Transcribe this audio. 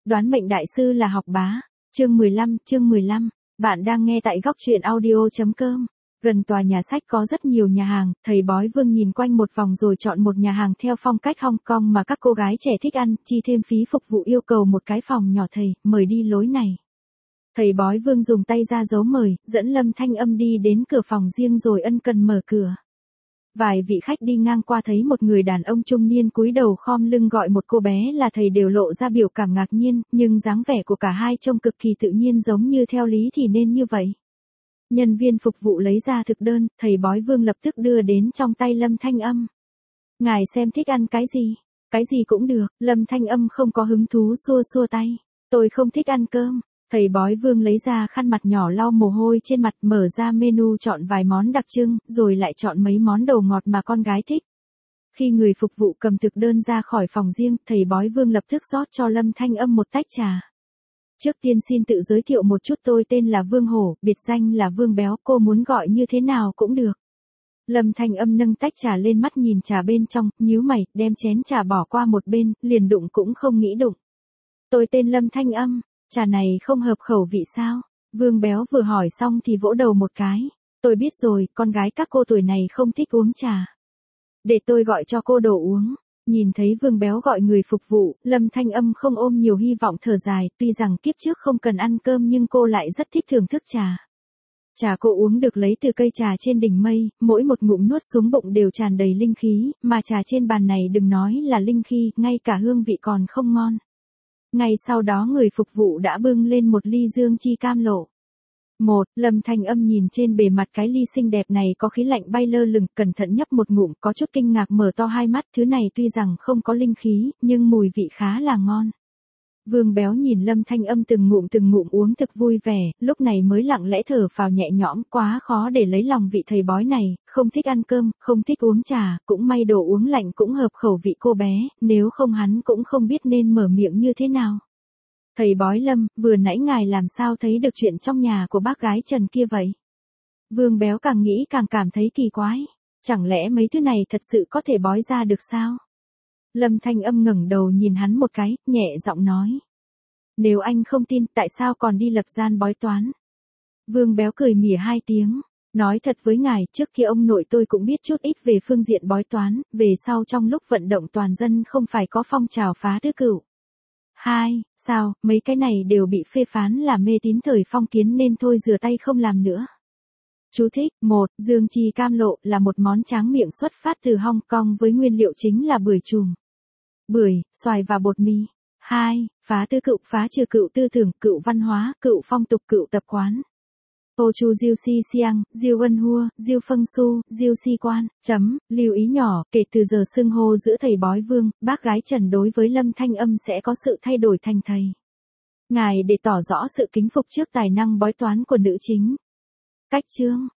Đoán mệnh đại sư là học bá. Chương 15. Bạn đang nghe tại góc truyện audio.com. Gần tòa nhà sách có rất nhiều nhà hàng, thầy bói Vương nhìn quanh một vòng rồi chọn một nhà hàng theo phong cách Hong Kong mà các cô gái trẻ thích ăn, chi thêm phí phục vụ yêu cầu một cái phòng nhỏ thầy, mời đi lối này. Thầy bói Vương dùng tay ra dấu mời, dẫn Lâm Thanh Âm đi đến cửa phòng riêng rồi ân cần mở cửa. Vài vị khách đi ngang qua thấy một người đàn ông trung niên cúi đầu khom lưng gọi một cô bé là thầy đều lộ ra biểu cảm ngạc nhiên, nhưng dáng vẻ của cả hai trông cực kỳ tự nhiên giống như theo lý thì nên như vậy. Nhân viên phục vụ lấy ra thực đơn, thầy bói Vương lập tức đưa đến trong tay Lâm Thanh Âm. Ngài xem thích ăn cái gì? Cái gì cũng được, Lâm Thanh Âm không có hứng thú xua xua tay. Tôi không thích ăn cơm. Thầy bói Vương lấy ra khăn mặt nhỏ lau mồ hôi trên mặt, mở ra menu chọn vài món đặc trưng, rồi lại chọn mấy món đồ ngọt mà con gái thích. Khi người phục vụ cầm thực đơn ra khỏi phòng riêng, thầy bói Vương lập tức rót cho Lâm Thanh Âm một tách trà. Trước tiên xin tự giới thiệu một chút, tôi tên là Vương Hổ, biệt danh là Vương Béo, cô muốn gọi như thế nào cũng được. Lâm Thanh Âm nâng tách trà lên, mắt nhìn trà bên trong, nhíu mày, đem chén trà bỏ qua một bên, liền đụng cũng không nghĩ đụng. Tôi tên Lâm Thanh Âm. Trà này không hợp khẩu vị sao? Vương Béo vừa hỏi xong thì vỗ đầu một cái. Tôi biết rồi, con gái các cô tuổi này không thích uống trà. Để tôi gọi cho cô đồ uống. Nhìn thấy Vương Béo gọi người phục vụ, Lâm Thanh Âm không ôm nhiều hy vọng thở dài, tuy rằng kiếp trước không cần ăn cơm nhưng cô lại rất thích thưởng thức trà. Trà cô uống được lấy từ cây trà trên đỉnh mây, mỗi một ngụm nuốt xuống bụng đều tràn đầy linh khí, mà trà trên bàn này đừng nói là linh khí, ngay cả hương vị còn không ngon. Ngay sau đó người phục vụ đã bưng lên một ly dương chi cam lộ. Lâm Thanh Âm nhìn trên bề mặt cái ly xinh đẹp này có khí lạnh bay lơ lửng, cẩn thận nhấp một ngụm, có chút kinh ngạc mở to hai mắt, thứ này tuy rằng không có linh khí, nhưng mùi vị khá là ngon. Vương Béo nhìn Lâm Thanh Âm từng ngụm uống thực vui vẻ, lúc này mới lặng lẽ thở phào nhẹ nhõm, quá khó để lấy lòng vị thầy bói này, không thích ăn cơm, không thích uống trà, cũng may đồ uống lạnh cũng hợp khẩu vị cô bé, nếu không hắn cũng không biết nên mở miệng như thế nào. Thầy bói Lâm, vừa nãy ngài làm sao thấy được chuyện trong nhà của bác gái Trần kia vậy? Vương Béo càng nghĩ càng cảm thấy kỳ quái, chẳng lẽ mấy thứ này thật sự có thể bói ra được sao? Lâm Thanh Âm ngẩng đầu nhìn hắn một cái, nhẹ giọng nói. Nếu anh không tin, tại sao còn đi lập gian bói toán? Vương Béo cười mỉa hai tiếng. Nói thật với ngài, trước kia ông nội tôi cũng biết chút ít về phương diện bói toán, về sau trong lúc vận động toàn dân không phải có phong trào phá tứ cửu. Sao, mấy cái này đều bị phê phán là mê tín thời phong kiến nên thôi rửa tay không làm nữa. Chú thích: 1. Dương chi cam lộ là một món tráng miệng xuất phát từ Hong Kong với nguyên liệu chính là bưởi chùm, bưởi, xoài và bột mì. 2. Phá tứ cựu, phá trừ cựu tư tưởng, cựu văn hóa, cựu phong tục, cựu tập quán. Ô chu diêu si siang, diêu ân hua, diêu phân su, diêu si quan. Lưu ý nhỏ, kể từ giờ xưng hô giữa thầy bói Vương, bác gái Trần đối với Lâm Thanh Âm sẽ có sự thay đổi thành thầy. Ngài để tỏ rõ sự kính phục trước tài năng bói toán của nữ chính. Cách chương.